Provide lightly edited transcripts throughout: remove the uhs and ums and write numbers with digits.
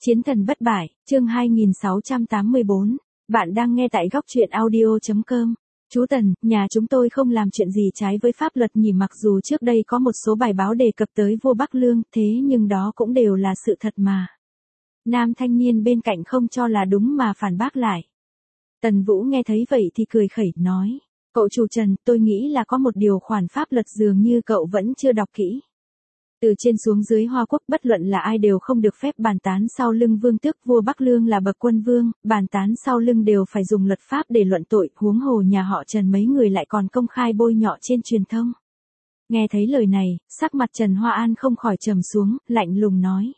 Chiến thần bất bại, chương 2684. Bạn đang nghe tại góc truyện audio.com. Chú Tần, nhà chúng tôi không làm chuyện gì trái với pháp luật nhỉ, mặc dù trước đây có một số bài báo đề cập tới vua Bắc Lương, thế nhưng đó cũng đều là sự thật mà. Nam thanh niên bên cạnh không cho là đúng mà phản bác lại. Tần Vũ nghe thấy vậy thì cười khẩy, nói. Cậu chủ Trần, tôi nghĩ là có một điều khoản pháp luật dường như cậu vẫn chưa đọc kỹ. Từ trên xuống dưới Hoa Quốc bất luận là ai đều không được phép bàn tán sau lưng vương tước, vua Bắc Lương là bậc quân vương, bàn tán sau lưng đều phải dùng luật pháp để luận tội, huống hồ nhà họ Trần mấy người lại còn công khai bôi nhọ trên truyền thông. Nghe thấy lời này, sắc mặt Trần Hoa An không khỏi trầm xuống, lạnh lùng nói.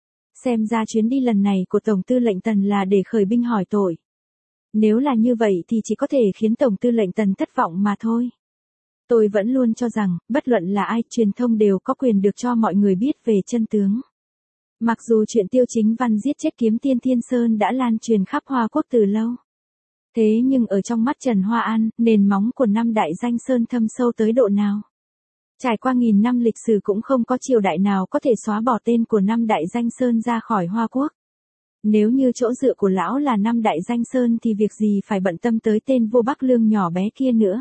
Xem ra chuyến đi lần này của Tổng tư lệnh Tần là để khởi binh hỏi tội. Nếu là như vậy thì chỉ có thể khiến Tổng tư lệnh Tần thất vọng mà thôi. Tôi vẫn luôn cho rằng, bất luận là ai, truyền thông đều có quyền được cho mọi người biết về chân tướng. Mặc dù chuyện Tiêu Chính Văn giết chết kiếm tiên Thiên Sơn đã lan truyền khắp Hoa Quốc từ lâu. Thế nhưng ở trong mắt Trần Hoa An, nền móng của năm đại danh sơn thâm sâu tới độ nào? Trải qua nghìn năm lịch sử cũng không có triều đại nào có thể xóa bỏ tên của năm đại danh sơn ra khỏi Hoa Quốc. Nếu như chỗ dựa của lão là năm đại danh sơn thì việc gì phải bận tâm tới tên vua Bắc Lương nhỏ bé kia nữa.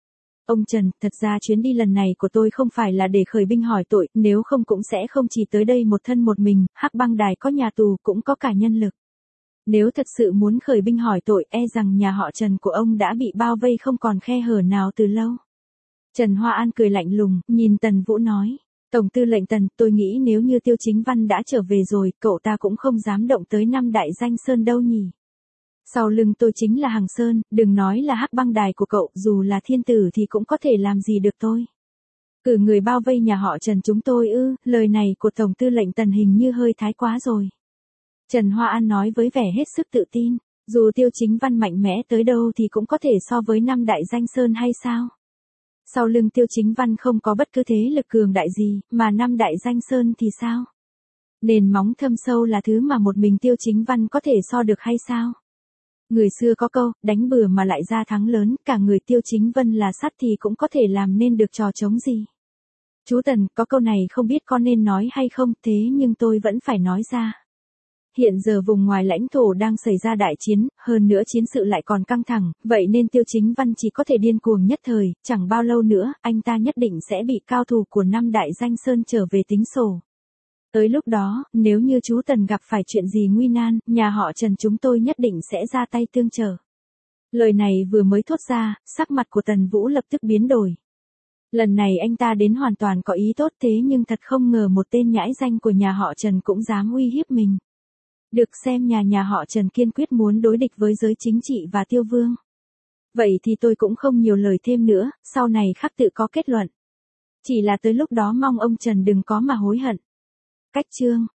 Ông Trần, thật ra chuyến đi lần này của tôi không phải là để khởi binh hỏi tội, nếu không cũng sẽ không chỉ tới đây một thân một mình, Hắc Băng Đài có nhà tù cũng có cả nhân lực. Nếu thật sự muốn khởi binh hỏi tội, e rằng nhà họ Trần của ông đã bị bao vây không còn khe hở nào từ lâu. Trần Hoa An cười lạnh lùng, nhìn Tần Vũ nói, Tổng tư lệnh Tần, tôi nghĩ nếu như Tiêu Chính Văn đã trở về rồi, cậu ta cũng không dám động tới năm đại danh sơn đâu nhỉ. Sau lưng tôi chính là Hằng Sơn, đừng nói là Hắc Băng Đài của cậu, dù là thiên tử thì cũng có thể làm gì được tôi. Cử người bao vây nhà họ Trần chúng tôi ư, lời này của Tổng tư lệnh Tần hình như hơi thái quá rồi. Trần Hoa An nói với vẻ hết sức tự tin, dù Tiêu Chính Văn mạnh mẽ tới đâu thì cũng có thể so với năm đại danh sơn hay sao? Sau lưng Tiêu Chính Văn không có bất cứ thế lực cường đại gì, mà năm đại danh sơn thì sao? Nền móng thâm sâu là thứ mà một mình Tiêu Chính Văn có thể so được hay sao? Người xưa có câu, đánh bừa mà lại ra thắng lớn, cả người Tiêu Chính Vân là sắt thì cũng có thể làm nên được trò trống gì. Chú Tần, có câu này không biết con nên nói hay không, thế nhưng tôi vẫn phải nói ra. Hiện giờ vùng ngoài lãnh thổ đang xảy ra đại chiến, hơn nữa chiến sự lại còn căng thẳng, vậy nên Tiêu Chính Văn chỉ có thể điên cuồng nhất thời, chẳng bao lâu nữa, anh ta nhất định sẽ bị cao thủ của năm đại danh sơn trở về tính sổ. Tới lúc đó, nếu như chú Tần gặp phải chuyện gì nguy nan, nhà họ Trần chúng tôi nhất định sẽ ra tay tương trợ. Lời này vừa mới thốt ra, sắc mặt của Tần Vũ lập tức biến đổi. Lần này anh ta đến hoàn toàn có ý tốt, thế nhưng thật không ngờ một tên nhãi danh của nhà họ Trần cũng dám uy hiếp mình. Được xem nhà họ Trần kiên quyết muốn đối địch với giới chính trị và Tiêu Vương. Vậy thì tôi cũng không nhiều lời thêm nữa, sau này khắc tự có kết luận. Chỉ là tới lúc đó mong ông Trần đừng có mà hối hận. Cách chương